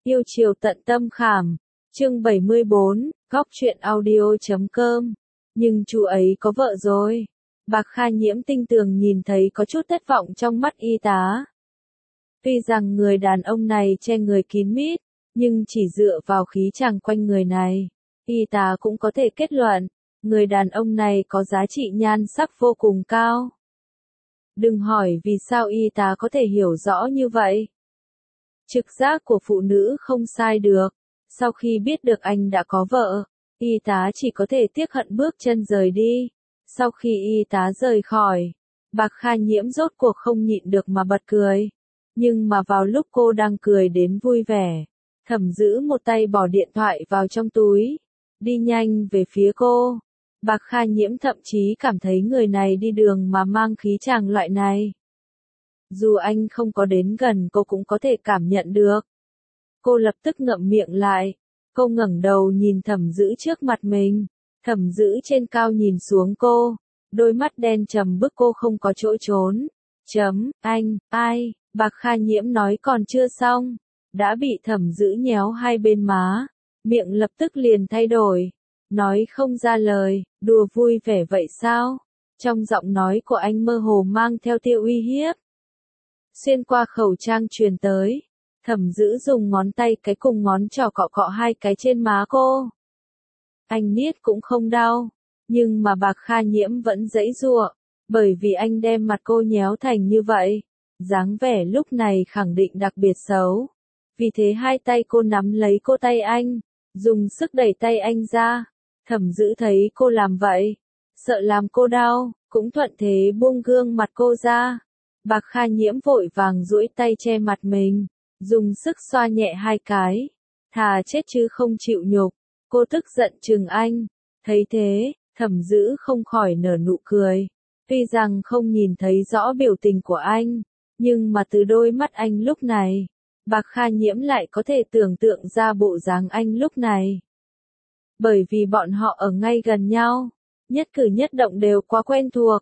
Yêu chiều tận tâm khảm. Chương 74, góc truyện audio.com. Nhưng chú ấy có vợ rồi. Bạc Kha Nhiễm tinh tường nhìn thấy có chút thất vọng trong mắt y tá. Tuy rằng người đàn ông này che người kín mít, nhưng chỉ dựa vào khí chàng quanh người này, y tá cũng có thể kết luận, người đàn ông này có giá trị nhan sắc vô cùng cao. Đừng hỏi vì sao y tá có thể hiểu rõ như vậy. Trực giác của phụ nữ không sai được. Sau khi biết được anh đã có vợ, y tá chỉ có thể tiếc hận bước chân rời đi. Sau khi y tá rời khỏi, Bạc Kha Nhiễm rốt cuộc không nhịn được mà bật cười. Nhưng mà vào lúc cô đang cười đến vui vẻ, Thẩm Dữ một tay bỏ điện thoại vào trong túi, đi nhanh về phía cô. Bạc Kha Nhiễm thậm chí cảm thấy người này đi đường mà mang khí chàng loại này. Dù anh không có đến gần cô cũng có thể cảm nhận được. Cô lập tức ngậm miệng lại. Cô ngẩng đầu nhìn Thẩm Dữ trước mặt mình. Thẩm Dữ trên cao nhìn xuống cô. Đôi mắt đen trầm bức cô không có chỗ trốn. Anh, ai? Bạc Kha Nhiễm nói còn chưa xong. Đã bị Thẩm Dữ nhéo hai bên má. Miệng lập tức liền thay đổi. Nói không ra lời, đùa vui vẻ vậy sao? Trong giọng nói của anh mơ hồ mang theo tia uy hiếp. Xuyên qua khẩu trang truyền tới. Thẩm Dữ dùng ngón tay cái cùng ngón trỏ cọ cọ hai cái trên má cô. Anh niết cũng không đau, nhưng mà Bạc Kha Nhiễm vẫn giãy giụa, bởi vì anh đem mặt cô nhéo thành như vậy, dáng vẻ lúc này khẳng định đặc biệt xấu. Vì thế hai tay cô nắm lấy cô tay anh, dùng sức đẩy tay anh ra. Thẩm Dữ thấy cô làm vậy, sợ làm cô đau, cũng thuận thế buông gương mặt cô ra. Bạc Kha Nhiễm vội vàng duỗi tay che mặt mình, dùng sức xoa nhẹ hai cái. Thà chết chứ không chịu nhục. Cô tức giận chừng anh. Thấy thế, Thẩm Dữ không khỏi nở nụ cười. Tuy rằng không nhìn thấy rõ biểu tình của anh, nhưng mà từ đôi mắt anh lúc này, Bạc Kha Nhiễm lại có thể tưởng tượng ra bộ dáng anh lúc này. Bởi vì bọn họ ở ngay gần nhau, nhất cử nhất động đều quá quen thuộc.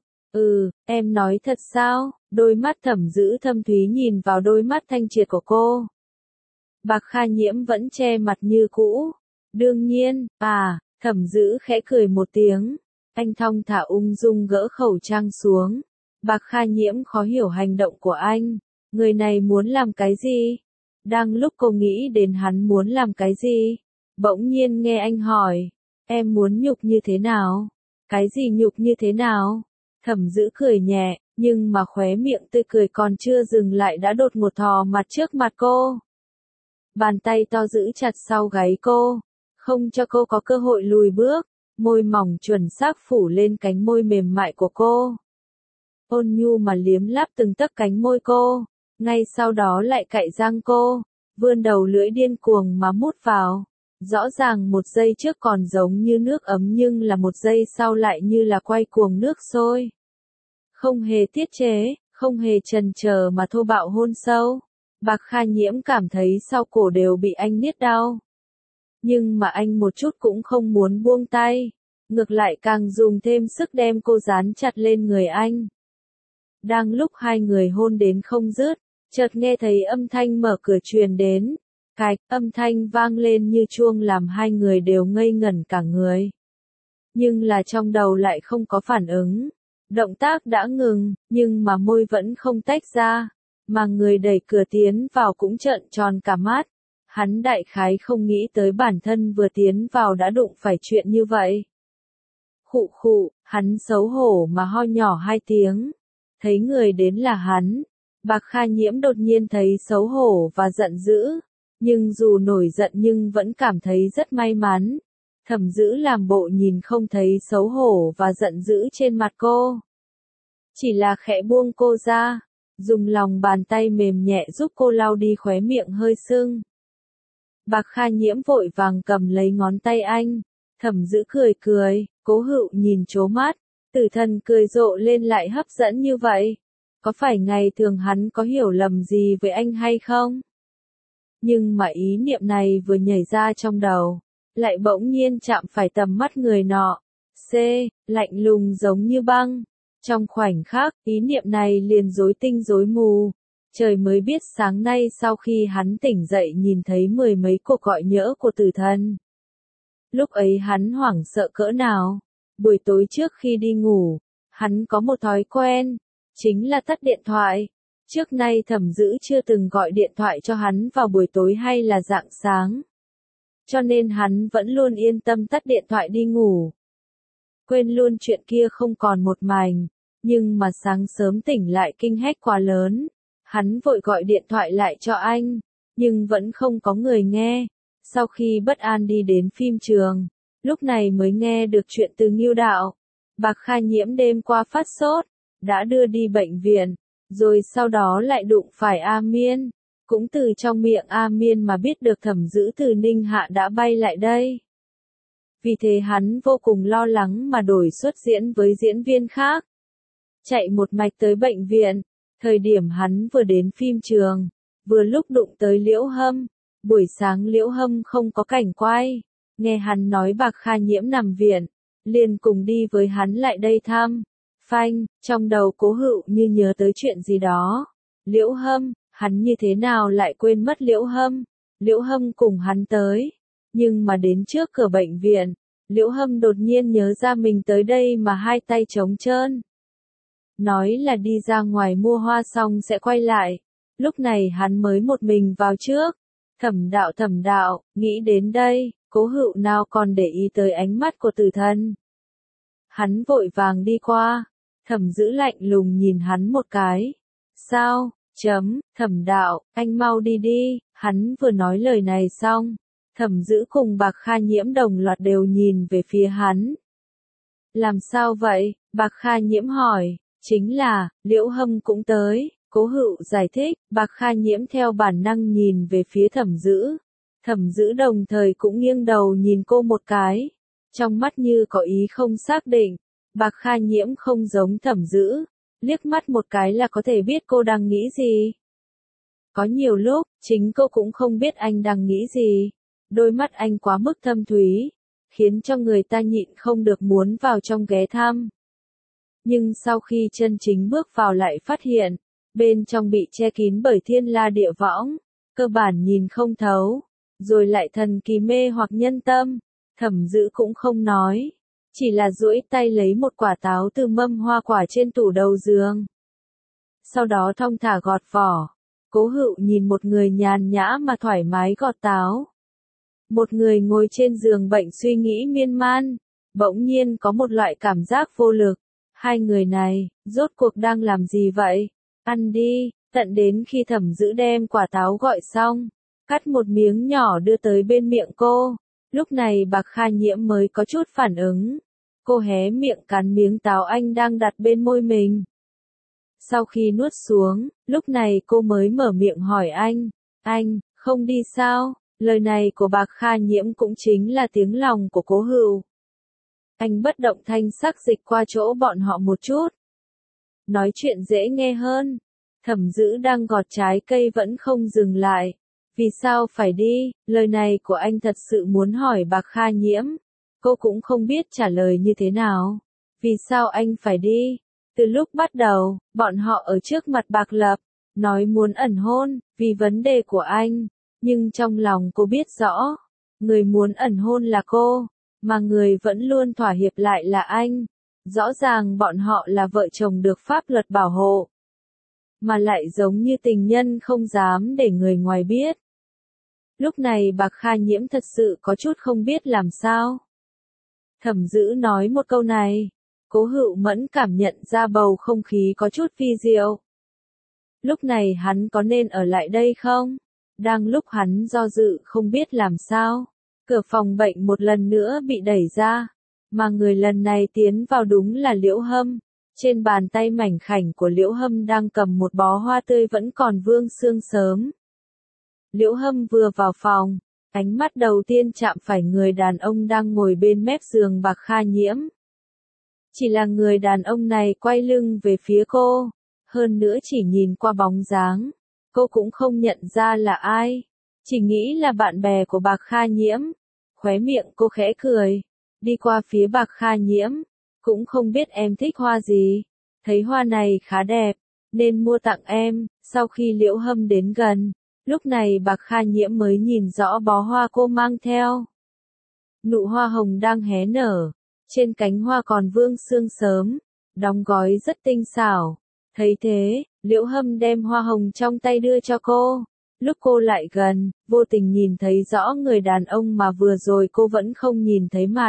Em nói thật sao? Đôi mắt Thẩm Dữ thâm thúy nhìn vào đôi mắt thanh triệt của cô. Bạc Kha Nhiễm vẫn che mặt như cũ. Đương nhiên, Thẩm Dữ khẽ cười một tiếng. Anh thong thả ung dung gỡ khẩu trang xuống. Bạc Kha Nhiễm khó hiểu hành động của anh. Người này muốn làm cái gì? Đang lúc cô nghĩ đến hắn muốn làm cái gì, bỗng nhiên nghe anh hỏi. Em muốn nhục như thế nào? Cái gì nhục như thế nào? Thẩm Dữ cười nhẹ, nhưng mà khóe miệng tươi cười còn chưa dừng lại đã đột ngột thò mặt trước mặt cô. Bàn tay to giữ chặt sau gáy cô, không cho cô có cơ hội lùi bước, môi mỏng chuẩn xác phủ lên cánh môi mềm mại của cô. Ôn nhu mà liếm láp từng tấc cánh môi cô, ngay sau đó lại cạy răng cô, vươn đầu lưỡi điên cuồng mà mút vào. Rõ ràng một giây trước còn giống như nước ấm nhưng là một giây sau lại như là quay cuồng nước sôi. Không hề tiết chế, không hề chần chờ mà thô bạo hôn sâu. Bạc Kha Nhiễm cảm thấy sau cổ đều bị anh niết đau. Nhưng mà anh một chút cũng không muốn buông tay. Ngược lại càng dùng thêm sức đem cô dán chặt lên người anh. Đang lúc hai người hôn đến không dứt, chợt nghe thấy âm thanh mở cửa truyền đến. Cạch, âm thanh vang lên như chuông làm hai người đều ngây ngẩn cả người. Nhưng là trong đầu lại không có phản ứng. Động tác đã ngừng, nhưng mà môi vẫn không tách ra. Mà người đẩy cửa tiến vào cũng trợn tròn cả mắt. Hắn đại khái không nghĩ tới bản thân vừa tiến vào đã đụng phải chuyện như vậy. Khụ khụ, hắn xấu hổ mà ho nhỏ hai tiếng. Thấy người đến là hắn. Bạc Kha Nhiễm đột nhiên thấy xấu hổ và giận dữ. Nhưng dù nổi giận nhưng vẫn cảm thấy rất may mắn. Thẩm Dữ làm bộ nhìn không thấy xấu hổ và giận dữ trên mặt cô. Chỉ là khẽ buông cô ra, dùng lòng bàn tay mềm nhẹ giúp cô lau đi khóe miệng hơi sưng. Bạc Kha Nhiễm vội vàng cầm lấy ngón tay anh. Thẩm Dữ cười cười, Cố Hựu nhìn trố mắt. Tử Thần cười rộ lên lại hấp dẫn như vậy. Có phải ngày thường hắn có hiểu lầm gì với anh hay không? Nhưng mà ý niệm này vừa nhảy ra trong đầu, lại bỗng nhiên chạm phải tầm mắt người nọ. Lạnh lùng giống như băng. Trong khoảnh khắc, ý niệm này liền rối tinh rối mù. Trời mới biết sáng nay sau khi hắn tỉnh dậy nhìn thấy mười mấy cuộc gọi nhỡ của tử thần. Lúc ấy hắn hoảng sợ cỡ nào. Buổi tối trước khi đi ngủ, hắn có một thói quen, chính là tắt điện thoại. Trước nay Thẩm Dữ chưa từng gọi điện thoại cho hắn vào buổi tối hay là rạng sáng. Cho nên hắn vẫn luôn yên tâm tắt điện thoại đi ngủ. Quên luôn chuyện kia không còn một mảnh, nhưng mà sáng sớm tỉnh lại kinh hách quá lớn. Hắn vội gọi điện thoại lại cho anh, nhưng vẫn không có người nghe. Sau khi bất an đi đến phim trường, lúc này mới nghe được chuyện từ Ngưu Đạo. Bạc Kha Nhiễm đêm qua phát sốt, đã đưa đi bệnh viện, rồi sau đó lại đụng phải A Miên. Cũng từ trong miệng A Miên mà biết được Thẩm Dữ từ Ninh Hạ đã bay lại đây. Vì thế hắn vô cùng lo lắng mà đổi xuất diễn với diễn viên khác. Chạy một mạch tới bệnh viện, thời điểm hắn vừa đến phim trường, vừa lúc đụng tới Liễu Hâm. Buổi sáng Liễu Hâm không có cảnh quay, nghe hắn nói Bạc Kha Nhiễm nằm viện, liền cùng đi với hắn lại đây thăm. Phanh, trong đầu Cố Hựu như nhớ tới chuyện gì đó. Liễu Hâm, hắn như thế nào lại quên mất Liễu Hâm? Liễu Hâm cùng hắn tới, nhưng mà đến trước cửa bệnh viện, Liễu Hâm đột nhiên nhớ ra mình tới đây mà hai tay trống trơn. Nói là đi ra ngoài mua hoa xong sẽ quay lại. Lúc này hắn mới một mình vào trước. Thẩm đạo, nghĩ đến đây, Cố Hựu nào còn để ý tới ánh mắt của tử thần. Hắn vội vàng đi qua, Thẩm Dữ lạnh lùng nhìn hắn một cái. Sao, Thẩm đạo, anh mau đi đi, hắn vừa nói lời này xong. Thẩm Dữ cùng Bạc Kha Nhiễm đồng loạt đều nhìn về phía hắn. Làm sao vậy? Bạc Kha Nhiễm hỏi. Chính là, Liễu Hâm cũng tới, Cố Hựu giải thích. Bạc Kha Nhiễm theo bản năng nhìn về phía Thẩm Dữ. Thẩm Dữ đồng thời cũng nghiêng đầu nhìn cô một cái, trong mắt như có ý không xác định. Bạc Kha Nhiễm không giống Thẩm Dữ, liếc mắt một cái là có thể biết cô đang nghĩ gì. Có nhiều lúc, chính cô cũng không biết anh đang nghĩ gì. Đôi mắt anh quá mức thâm thúy, khiến cho người ta nhịn không được muốn vào trong ghé thăm. Nhưng sau khi chân chính bước vào lại phát hiện, bên trong bị che kín bởi thiên la địa võng, cơ bản nhìn không thấu, rồi lại thần kỳ mê hoặc nhân tâm. Thẩm Dữ cũng không nói, chỉ là duỗi tay lấy một quả táo từ mâm hoa quả trên tủ đầu giường. Sau đó thong thả gọt vỏ. Cố Hựu nhìn một người nhàn nhã mà thoải mái gọt táo. Một người ngồi trên giường bệnh suy nghĩ miên man, bỗng nhiên có một loại cảm giác vô lực. Hai người này, rốt cuộc đang làm gì vậy? Ăn đi, tận đến khi Thẩm Dữ đem quả táo gọi xong, cắt một miếng nhỏ đưa tới bên miệng cô. Lúc này Bạc Kha Nhiễm mới có chút phản ứng. Cô hé miệng cắn miếng táo anh đang đặt bên môi mình. Sau khi nuốt xuống, lúc này cô mới mở miệng hỏi anh, không đi sao? Lời này của Bạc Kha Nhiễm cũng chính là tiếng lòng của Cố Hựu. Anh bất động thanh sắc dịch qua chỗ bọn họ một chút. Nói chuyện dễ nghe hơn. Thẩm Dữ đang gọt trái cây vẫn không dừng lại. Vì sao phải đi? Lời này của anh thật sự muốn hỏi Bạc Kha Nhiễm. Cô cũng không biết trả lời như thế nào. Vì sao anh phải đi? Từ lúc bắt đầu, bọn họ ở trước mặt Bạc Lập, nói muốn ẩn hôn, vì vấn đề của anh. Nhưng trong lòng cô biết rõ, người muốn ẩn hôn là cô, mà người vẫn luôn thỏa hiệp lại là anh. Rõ ràng bọn họ là vợ chồng được pháp luật bảo hộ, mà lại giống như tình nhân không dám để người ngoài biết. Lúc này Bạc Kha Nhiễm thật sự có chút không biết làm sao. Thẩm Dữ nói một câu này, Cố Hựu Mẫn cảm nhận ra bầu không khí có chút vi diệu. Lúc này hắn có nên ở lại đây không? Đang lúc hắn do dự không biết làm sao, cửa phòng bệnh một lần nữa bị đẩy ra, mà người lần này tiến vào đúng là Liễu Hâm. Trên bàn tay mảnh khảnh của Liễu Hâm đang cầm một bó hoa tươi vẫn còn vương sương sớm. Liễu Hâm vừa vào phòng, ánh mắt đầu tiên chạm phải người đàn ông đang ngồi bên mép giường Bạc Kha Nhiễm. Chỉ là người đàn ông này quay lưng về phía cô, hơn nữa chỉ nhìn qua bóng dáng, cô cũng không nhận ra là ai, chỉ nghĩ là bạn bè của Bạc Kha Nhiễm. Khóe miệng cô khẽ cười, đi qua phía Bạc Kha Nhiễm, cũng không biết em thích hoa gì, thấy hoa này khá đẹp, nên mua tặng em, Sau khi Liễu Hâm đến gần, lúc này Bạc Kha Nhiễm mới nhìn rõ bó hoa cô mang theo. Nụ hoa hồng đang hé nở, trên cánh hoa còn vương sương sớm, đóng gói rất tinh xảo. Thấy thế, Liễu Hâm đem hoa hồng trong tay đưa cho cô. Lúc cô lại gần, vô tình nhìn thấy rõ người đàn ông mà vừa rồi cô vẫn không nhìn thấy mặt.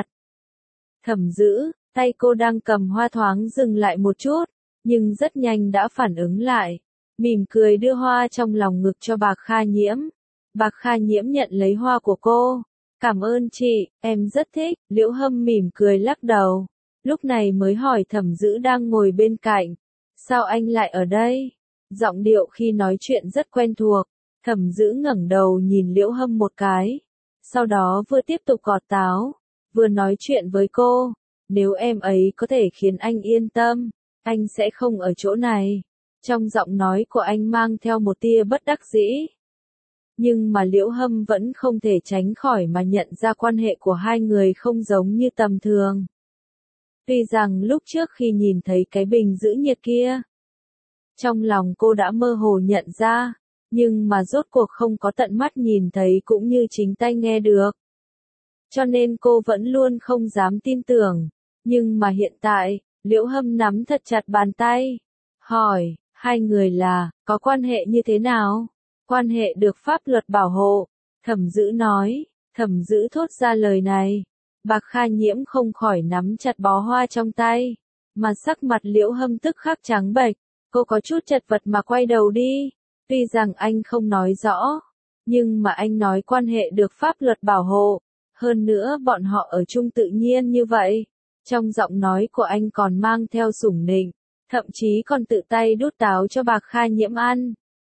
Thẩm Dữ, tay cô đang cầm hoa thoáng dừng lại một chút, nhưng rất nhanh đã phản ứng lại. Mỉm cười đưa hoa trong lòng ngực cho Bạc Kha Nhiễm. Bạc Kha Nhiễm nhận lấy hoa của cô. Cảm ơn chị, em rất thích. Liễu Hâm mỉm cười lắc đầu. Lúc này mới hỏi Thẩm Dữ đang ngồi bên cạnh. Sao anh lại ở đây? Giọng điệu khi nói chuyện rất quen thuộc. Thẩm Dữ ngẩng đầu nhìn Liễu Hâm một cái. Sau đó vừa tiếp tục gọt táo, vừa nói chuyện với cô. Nếu em ấy có thể khiến anh yên tâm, anh sẽ không ở chỗ này. Trong giọng nói của anh mang theo một tia bất đắc dĩ. Nhưng mà Liễu Hâm vẫn không thể tránh khỏi mà nhận ra quan hệ của hai người không giống như tầm thường. Tuy rằng lúc trước khi nhìn thấy cái bình giữ nhiệt kia, trong lòng cô đã mơ hồ nhận ra, nhưng mà rốt cuộc không có tận mắt nhìn thấy cũng như chính tai nghe được. Cho nên cô vẫn luôn không dám tin tưởng. Nhưng mà hiện tại, Liễu Hâm nắm thật chặt bàn tay. Hỏi, hai người có quan hệ như thế nào? Quan hệ được pháp luật bảo hộ. Thẩm Dữ nói. Thẩm Dữ thốt ra lời này. Bạc Kha Nhiễm không khỏi nắm chặt bó hoa trong tay. Mà sắc mặt Liễu Hâm tức khắc trắng bệch. Cô có chút chật vật mà quay đầu đi. Tuy rằng anh không nói rõ, nhưng mà anh nói quan hệ được pháp luật bảo hộ. Hơn nữa bọn họ ở chung tự nhiên như vậy. Trong giọng nói của anh còn mang theo sủng nịnh, thậm chí còn tự tay đút táo cho Bạc Kha Nhiễm ăn.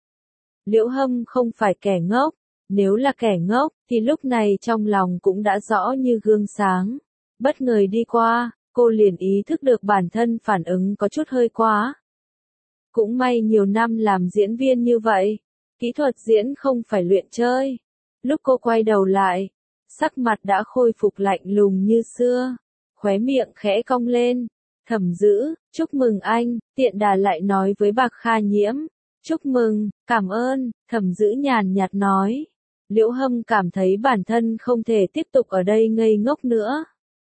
Liễu Hâm không phải kẻ ngốc, nếu là kẻ ngốc thì lúc này trong lòng cũng đã rõ như gương sáng. Bất ngờ đi qua, cô liền ý thức được bản thân phản ứng có chút hơi quá. Cũng may nhiều năm làm diễn viên như vậy, kỹ thuật diễn không phải luyện chơi. Lúc cô quay đầu lại, sắc mặt đã khôi phục lạnh lùng như xưa, khóe miệng khẽ cong lên. Thẩm Dữ, chúc mừng anh, tiện đà lại nói với Bạc Kha Nhiễm. Chúc mừng, cảm ơn, Thẩm Dữ nhàn nhạt nói. Liễu Hâm cảm thấy bản thân không thể tiếp tục ở đây ngây ngốc nữa.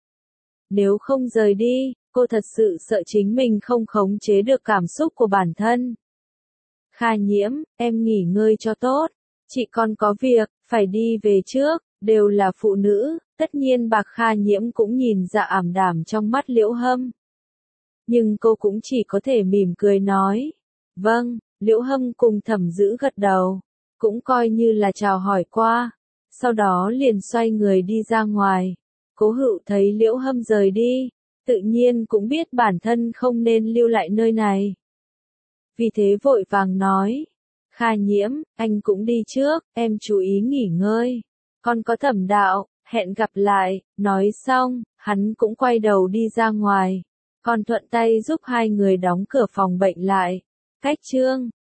Nếu không rời đi, cô thật sự sợ chính mình không khống chế được cảm xúc của bản thân. Kha Nhiễm, em nghỉ ngơi cho tốt. Chị còn có việc, phải đi về trước, đều là phụ nữ. Tất nhiên Bạc Kha Nhiễm cũng nhìn ra ảm đạm trong mắt Liễu Hâm. Nhưng cô cũng chỉ có thể mỉm cười nói. Vâng, Liễu Hâm cùng Thẩm Dữ gật đầu. Cũng coi như là chào hỏi qua. Sau đó liền xoay người đi ra ngoài. Cố Hựu thấy Liễu Hâm rời đi, tự nhiên cũng biết bản thân không nên lưu lại nơi này. Vì thế vội vàng nói. Kha Nhiễm, anh cũng đi trước, em chú ý nghỉ ngơi. Còn có Thẩm đạo, hẹn gặp lại. Nói xong, hắn cũng quay đầu đi ra ngoài. Còn thuận tay giúp hai người đóng cửa phòng bệnh lại. Cách chương